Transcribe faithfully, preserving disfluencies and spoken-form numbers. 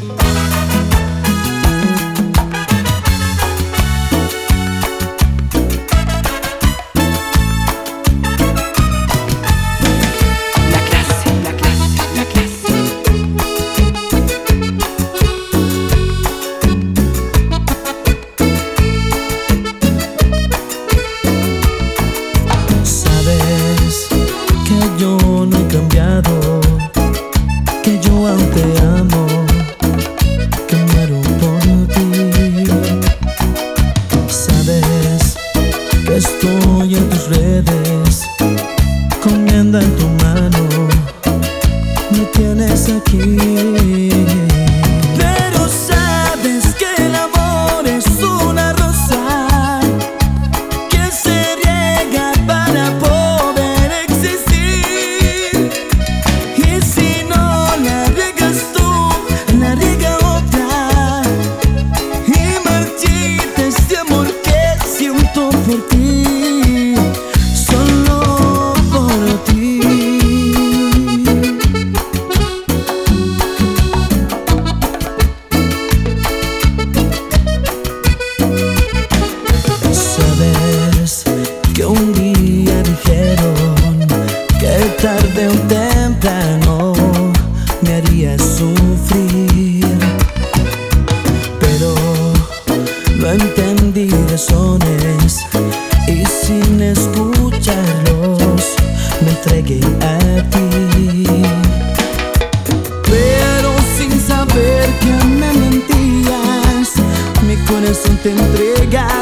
Yo no he cambiado, que yo aún te amo, que muero por ti. Sabes que estoy en tus redes, comiendo en tu mano, me tienes aquí. Pero sabes que el amor es una rosa que se riega para poder existir. Y si no la riegas tú, la riega otra, y marchita este amor que siento por ti, solo por ti. Sabes que un día dijeron que tarde o temprano me haría sufrir, pero no entendí razones y sin escucharlos me entregué a ti. Pero sin saber que me mentías, mi corazón te entrega.